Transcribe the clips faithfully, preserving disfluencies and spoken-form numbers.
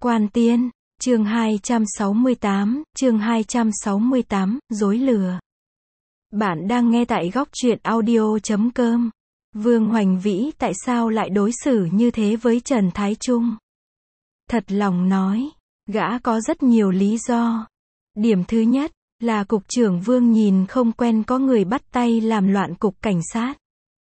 Quan Tiên, chương hai trăm sáu mươi tám, chương hai trăm sáu mươi tám, dối lừa. Bạn đang nghe tại góc truyện audio chấm com. Vương Hoành Vĩ tại sao lại đối xử như thế với Trần Thái Trung? Thật lòng nói, gã có rất nhiều lý do. Điểm thứ nhất, là cục trưởng Vương nhìn không quen có người bắt tay làm loạn cục cảnh sát.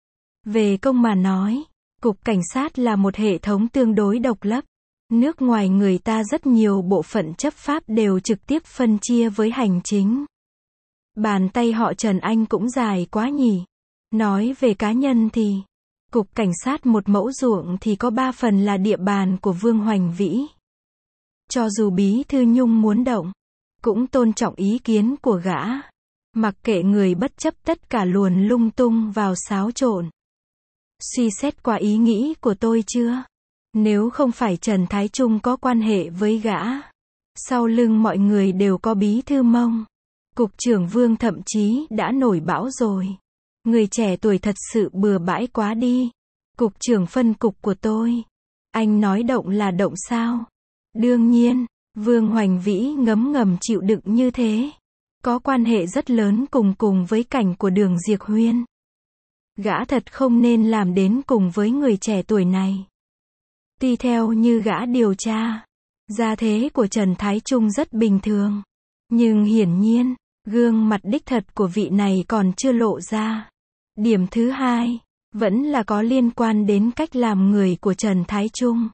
Về công mà nói, cục cảnh sát là một hệ thống tương đối độc lập. Nước ngoài người ta rất nhiều bộ phận chấp pháp đều trực tiếp phân chia với hành chính. Bàn tay họ Trần Anh cũng dài quá nhỉ. Nói về cá nhân thì, cục cảnh sát một mẫu ruộng thì có ba phần là địa bàn của Vương Hoành Vĩ. Cho dù Bí Thư Nhung muốn động, cũng tôn trọng ý kiến của gã. Mặc kệ người bất chấp tất cả luồn lung tung vào xáo trộn. Suy xét qua ý nghĩ của tôi chưa? Nếu không phải Trần Thái Trung có quan hệ với gã, sau lưng mọi người đều có Bí Thư Mông. Cục trưởng Vương thậm chí đã nổi bão rồi. Người trẻ tuổi thật sự bừa bãi quá đi. Cục trưởng phân cục của tôi. Anh nói động là động sao? Đương nhiên, Vương Hoành Vĩ ngấm ngầm chịu đựng như thế. Có quan hệ rất lớn cùng cùng với cảnh của Đường Diệp Huyên. Gã thật không nên làm đến cùng với người trẻ tuổi này. Tuy theo như gã điều tra, gia thế của Trần Thái Trung rất bình thường. Nhưng hiển nhiên, gương mặt đích thật của vị này còn chưa lộ ra. Điểm thứ hai, vẫn là có liên quan đến cách làm người của Trần Thái Trung.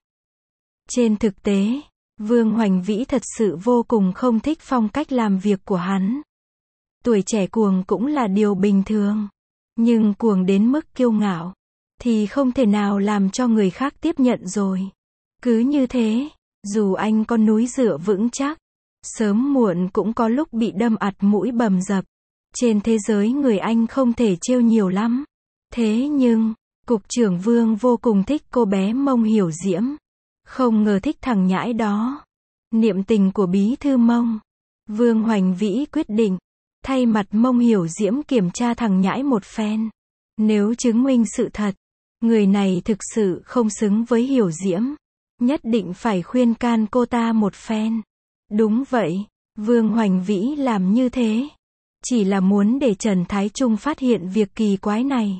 Trên thực tế, Vương Hoành Vĩ thật sự vô cùng không thích phong cách làm việc của hắn. Tuổi trẻ cuồng cũng là điều bình thường. Nhưng cuồng đến mức kiêu ngạo, thì không thể nào làm cho người khác tiếp nhận rồi. Cứ như thế, dù anh có núi dựa vững chắc, sớm muộn cũng có lúc bị đâm ặt mũi bầm dập. Trên thế giới người anh không thể trêu nhiều lắm. Thế nhưng, cục trưởng Vương vô cùng thích cô bé Mông Hiểu Diễm. Không ngờ thích thằng nhãi đó. Niệm tình của Bí Thư Mông. Vương Hoành Vĩ quyết định, thay mặt Mông Hiểu Diễm kiểm tra thằng nhãi một phen. Nếu chứng minh sự thật, người này thực sự không xứng với Hiểu Diễm, nhất định phải khuyên can cô ta một phen. Đúng vậy, Vương Hoành Vĩ làm như thế, chỉ là muốn để Trần Thái Trung phát hiện việc kỳ quái này.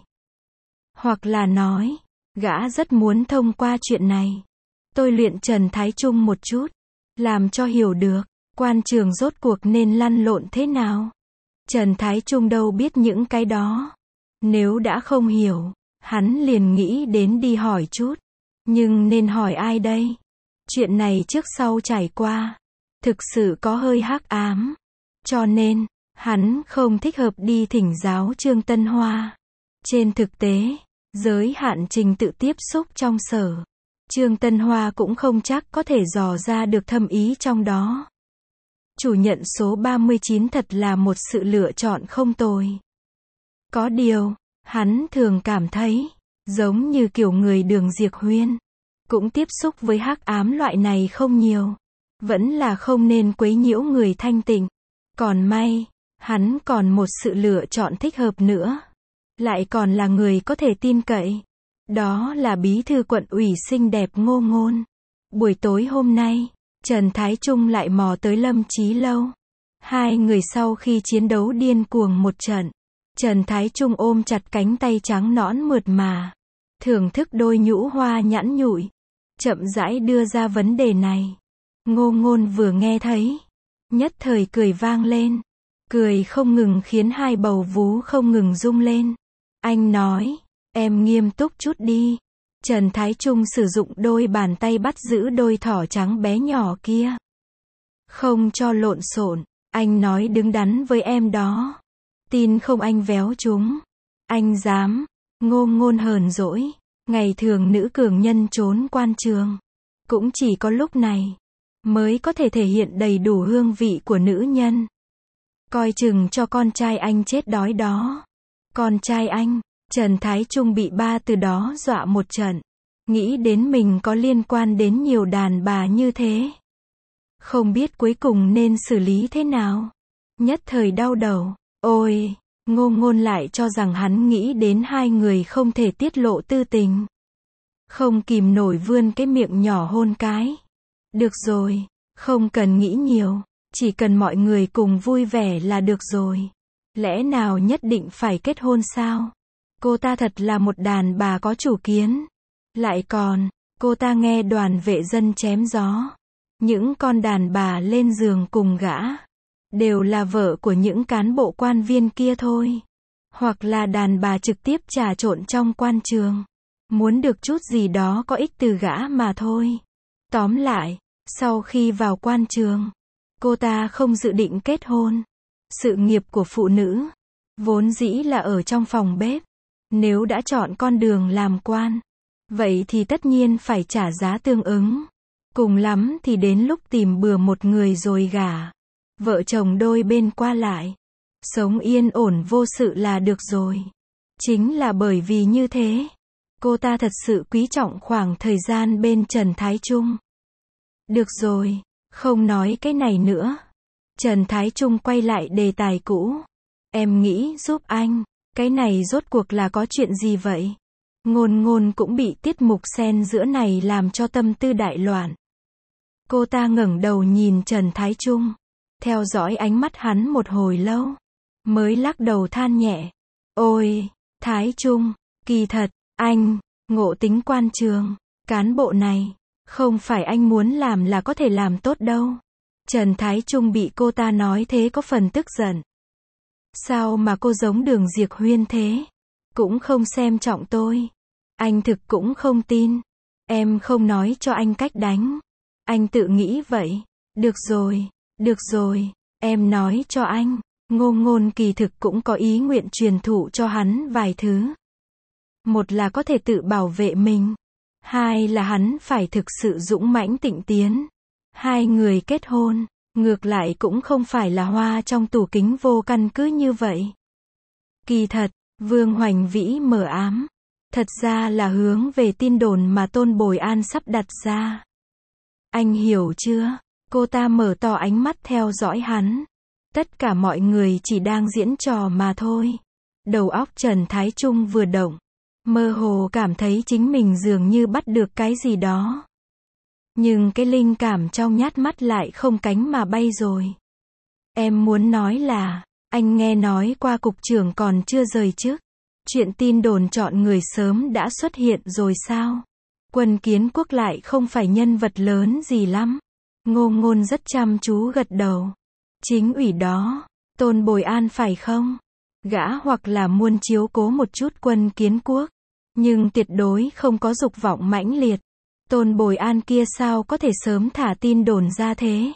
Hoặc là nói, gã rất muốn thông qua chuyện này, tôi luyện Trần Thái Trung một chút, làm cho hiểu được, quan trường rốt cuộc nên lăn lộn thế nào. Trần Thái Trung đâu biết những cái đó. Nếu đã không hiểu, hắn liền nghĩ đến đi hỏi chút. Nhưng nên hỏi ai đây? Chuyện này trước sau trải qua, thực sự có hơi hắc ám. Cho nên, hắn không thích hợp đi thỉnh giáo Trương Tân Hoa. Trên thực tế, giới hạn trình tự tiếp xúc trong sở, Trương Tân Hoa cũng không chắc có thể dò ra được thâm ý trong đó. Chủ nhận số ba mươi chín thật là một sự lựa chọn không tồi. Có điều, hắn thường cảm thấy, giống như kiểu người Đường Diệp Huyên, cũng tiếp xúc với hắc ám loại này không nhiều. Vẫn là không nên quấy nhiễu người thanh tịnh. Còn may, hắn còn một sự lựa chọn thích hợp nữa. Lại còn là người có thể tin cậy. Đó là Bí Thư Quận ủy xinh đẹp Ngô Ngôn. Buổi tối hôm nay, Trần Thái Trung lại mò tới Lâm Chí Lâu. Hai người sau khi chiến đấu điên cuồng một trận, Trần Thái Trung ôm chặt cánh tay trắng nõn mượt mà, thưởng thức đôi nhũ hoa nhẵn nhụi, chậm rãi đưa ra vấn đề này. Ngô Ngôn vừa nghe thấy, nhất thời cười vang lên, cười không ngừng khiến hai bầu vú không ngừng rung lên. Anh nói, em nghiêm túc chút đi. Trần Thái Trung sử dụng đôi bàn tay bắt giữ đôi thỏ trắng bé nhỏ kia. Không cho lộn xộn, anh nói đứng đắn với em đó. Tin không anh véo chúng. Anh dám. Ngô Ngôn hờn dỗi. Ngày thường nữ cường nhân trốn quan trường. Cũng chỉ có lúc này, mới có thể thể hiện đầy đủ hương vị của nữ nhân. Coi chừng cho con trai anh chết đói đó. Con trai anh, Trần Thái Trung bị ba từ đó dọa một trận. Nghĩ đến mình có liên quan đến nhiều đàn bà như thế. Không biết cuối cùng nên xử lý thế nào. Nhất thời đau đầu. Ôi, Ngô Ngôn lại cho rằng hắn nghĩ đến hai người không thể tiết lộ tư tình. Không kìm nổi vươn cái miệng nhỏ hôn cái. Được rồi, không cần nghĩ nhiều, chỉ cần mọi người cùng vui vẻ là được rồi. Lẽ nào nhất định phải kết hôn sao? Cô ta thật là một đàn bà có chủ kiến. Lại còn, cô ta nghe đoàn vệ dân chém gió. Những con đàn bà lên giường cùng gã, đều là vợ của những cán bộ quan viên kia thôi. Hoặc là đàn bà trực tiếp trà trộn trong quan trường. Muốn được chút gì đó có ích từ gã mà thôi. Tóm lại, sau khi vào quan trường, cô ta không dự định kết hôn. Sự nghiệp của phụ nữ, vốn dĩ là ở trong phòng bếp. Nếu đã chọn con đường làm quan, vậy thì tất nhiên phải trả giá tương ứng. Cùng lắm thì đến lúc tìm bừa một người rồi gả. Vợ chồng đôi bên qua lại. Sống yên ổn vô sự là được rồi. Chính là bởi vì như thế, cô ta thật sự quý trọng khoảng thời gian bên Trần Thái Trung. Được rồi, không nói cái này nữa. Trần Thái Trung quay lại đề tài cũ. Em nghĩ giúp anh, cái này rốt cuộc là có chuyện gì vậy? Ngôn Ngôn cũng bị tiết mục xen giữa này làm cho tâm tư đại loạn. Cô ta ngẩng đầu nhìn Trần Thái Trung, theo dõi ánh mắt hắn một hồi lâu, mới lắc đầu than nhẹ. Ôi, Thái Trung, kỳ thật, anh, ngộ tính quan trường, cán bộ này, không phải anh muốn làm là có thể làm tốt đâu. Trần Thái Trung bị cô ta nói thế có phần tức giận. Sao mà cô giống Đường Diệc Huyên thế? Cũng không xem trọng tôi. Anh thực cũng không tin. Em không nói cho anh cách đánh. Anh tự nghĩ vậy. Được rồi, được rồi, em nói cho anh. Ngô Ngôn kỳ thực cũng có ý nguyện truyền thụ cho hắn vài thứ. Một là có thể tự bảo vệ mình. Hai là hắn phải thực sự dũng mãnh tịnh tiến. Hai người kết hôn, ngược lại cũng không phải là hoa trong tủ kính vô căn cứ như vậy. Kỳ thật, Vương Hoành Vĩ mờ ám. Thật ra là hướng về tin đồn mà Tôn Bồi An sắp đặt ra. Anh hiểu chưa? Cô ta mở to ánh mắt theo dõi hắn. Tất cả mọi người chỉ đang diễn trò mà thôi. Đầu óc Trần Thái Trung vừa động, mơ hồ cảm thấy chính mình dường như bắt được cái gì đó. Nhưng cái linh cảm trong nhát mắt lại không cánh mà bay rồi. Em muốn nói là, anh nghe nói qua cục trưởng còn chưa rời chức. Chuyện tin đồn chọn người sớm đã xuất hiện rồi sao? Quân Kiến Quốc lại không phải nhân vật lớn gì lắm. Ngô Ngôn rất chăm chú gật đầu. Chính ủy đó, Tôn Bồi An phải không? Gã hoặc là muốn chiếu cố một chút Quân Kiến Quốc, nhưng tuyệt đối không có dục vọng mãnh liệt. Tôn Bồi An kia sao có thể sớm thả tin đồn ra thế?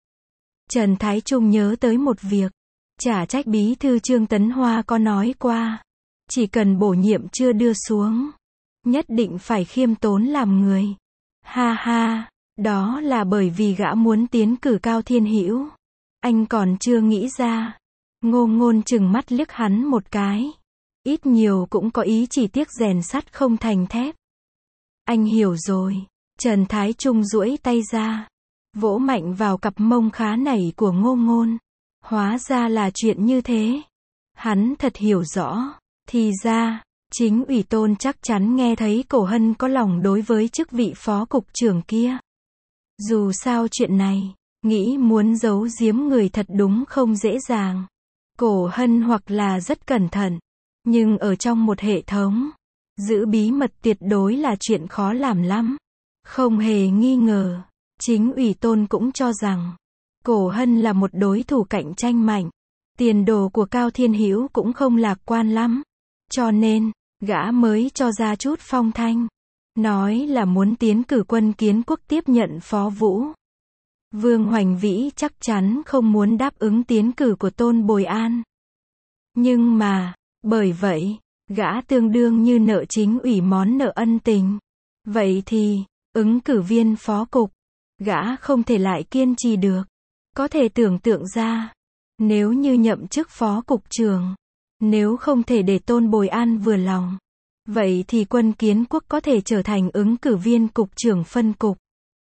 Trần Thái Trung nhớ tới một việc. Chả trách bí thư Trương Tấn Hoa có nói qua. Chỉ cần bổ nhiệm chưa đưa xuống, nhất định phải khiêm tốn làm người. Ha ha, đó là bởi vì gã muốn tiến cử Cao Thiên Hữu. Anh còn chưa nghĩ ra. Ngô Ngôn chừng mắt liếc hắn một cái. Ít nhiều cũng có ý chỉ tiếc rèn sắt không thành thép. Anh hiểu rồi. Trần Thái Trung duỗi tay ra, vỗ mạnh vào cặp mông khá nảy của Ngô Ngôn. Hóa ra là chuyện như thế. Hắn thật hiểu rõ. Thì ra, chính ủy Tôn chắc chắn nghe thấy Cổ Hân có lòng đối với chức vị phó cục trưởng kia. Dù sao chuyện này, nghĩ muốn giấu giếm người thật đúng không dễ dàng. Cổ Hân hoặc là rất cẩn thận, nhưng ở trong một hệ thống, giữ bí mật tuyệt đối là chuyện khó làm lắm. Không hề nghi ngờ, chính ủy Tôn cũng cho rằng, Cổ Hân là một đối thủ cạnh tranh mạnh. Tiền đồ của Cao Thiên Hữu cũng không lạc quan lắm. Cho nên, gã mới cho ra chút phong thanh. Nói là muốn tiến cử Quân Kiến Quốc tiếp nhận Phó Vũ. Vương Hoành Vĩ chắc chắn không muốn đáp ứng tiến cử của Tôn Bồi An. Nhưng mà, bởi vậy, gã tương đương như nợ chính ủy món nợ ân tình. Vậy thì, ứng cử viên phó cục, gã không thể lại kiên trì được. Có thể tưởng tượng ra, nếu như nhậm chức phó cục trưởng, nếu không thể để Tôn Bồi An vừa lòng, vậy thì Quân Kiến Quốc có thể trở thành ứng cử viên cục trưởng phân cục.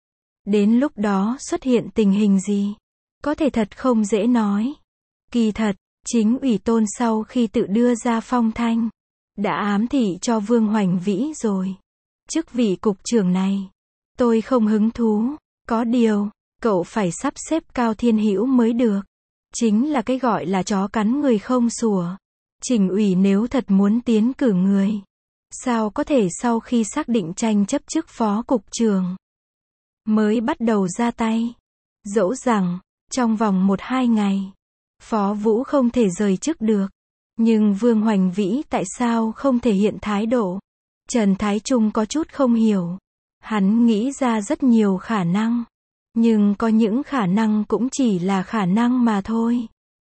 Đến lúc đó xuất hiện tình hình gì? Có thể thật không dễ nói. Kỳ thật, chính ủy Tôn sau khi tự đưa ra phong thanh, đã ám thị cho Vương Hoành Vĩ rồi. Chức vị cục trưởng này, tôi không hứng thú. Có điều, cậu phải sắp xếp Cao Thiên Hữu mới được. Chính là cái gọi là chó cắn người không sủa. Trình ủy nếu thật muốn tiến cử người, sao có thể sau khi xác định tranh chấp chức phó cục trưởng mới bắt đầu ra tay. Dẫu rằng, trong vòng một hai ngày, Phó Vũ không thể rời chức được. Nhưng Vương Hoành Vĩ tại sao không thể hiện thái độ? Trần Thái Trung có chút không hiểu. Hắn nghĩ ra rất nhiều khả năng. Nhưng có những khả năng cũng chỉ là khả năng mà thôi.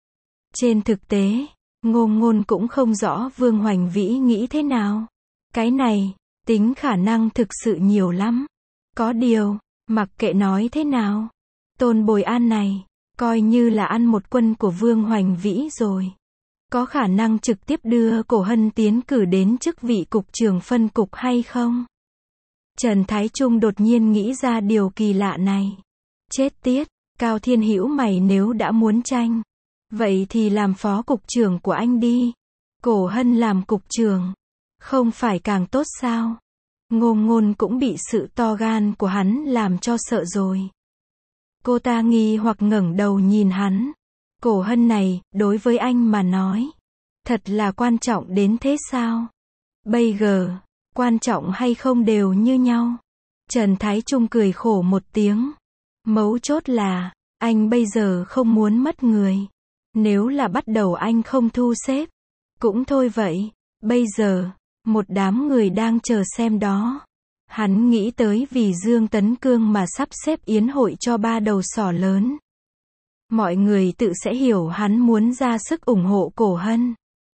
Trên thực tế, Ngô Ngôn cũng không rõ Vương Hoành Vĩ nghĩ thế nào. Cái này, tính khả năng thực sự nhiều lắm. Có điều, mặc kệ nói thế nào, Tôn Bồi An này, coi như là ăn một quân của Vương Hoành Vĩ rồi. Có khả năng trực tiếp đưa Cổ Hân tiến cử đến chức vị cục trưởng phân cục hay không? Trần Thái Trung đột nhiên nghĩ ra điều kỳ lạ này. Chết tiết, Cao Thiên Hữu mày nếu đã muốn tranh, vậy thì làm phó cục trưởng của anh đi. Cổ Hân làm cục trưởng, không phải càng tốt sao? Ngô Ngôn cũng bị sự to gan của hắn làm cho sợ rồi. Cô ta nghi hoặc ngẩng đầu nhìn hắn. Cổ Hân này, đối với anh mà nói, thật là quan trọng đến thế sao? Bây giờ, quan trọng hay không đều như nhau. Trần Thái Trung cười khổ một tiếng. Mấu chốt là, anh bây giờ không muốn mất người. Nếu là bắt đầu anh không thu xếp, cũng thôi vậy. Bây giờ, một đám người đang chờ xem đó. Hắn nghĩ tới vì Dương Tấn Cương mà sắp xếp yến hội cho ba đầu sỏ lớn. Mọi người tự sẽ hiểu hắn muốn ra sức ủng hộ Cổ Hân.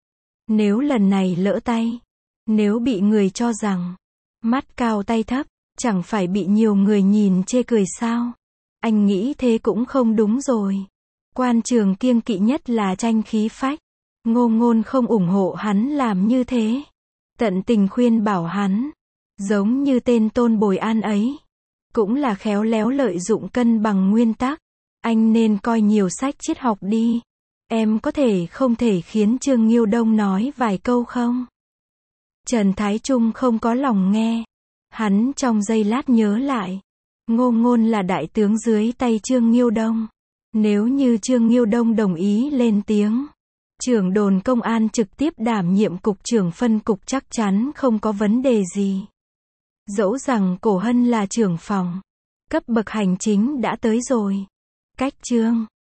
Nếu lần này lỡ tay, nếu bị người cho rằng mắt cao tay thấp, chẳng phải bị nhiều người nhìn chê cười sao? Anh nghĩ thế cũng không đúng rồi. Quan trường kiêng kỵ nhất là tranh khí phách. Ngô Ngôn không ủng hộ hắn làm như thế. Tận tình khuyên bảo hắn, giống như tên Tôn Bồi An ấy, cũng là khéo léo lợi dụng cân bằng nguyên tắc. Anh nên coi nhiều sách triết học đi. Em có thể không thể khiến Trương Nghiêu Đông nói vài câu không? Trần Thái Trung không có lòng nghe. Hắn trong giây lát nhớ lại. Ngô Ngôn là đại tướng dưới tay Trương Nghiêu Đông. Nếu như Trương Nghiêu Đông đồng ý lên tiếng, trưởng đồn công an trực tiếp đảm nhiệm cục trưởng phân cục chắc chắn không có vấn đề gì. Dẫu rằng Cổ Hân là trưởng phòng, cấp bậc hành chính đã tới rồi. Cách Trương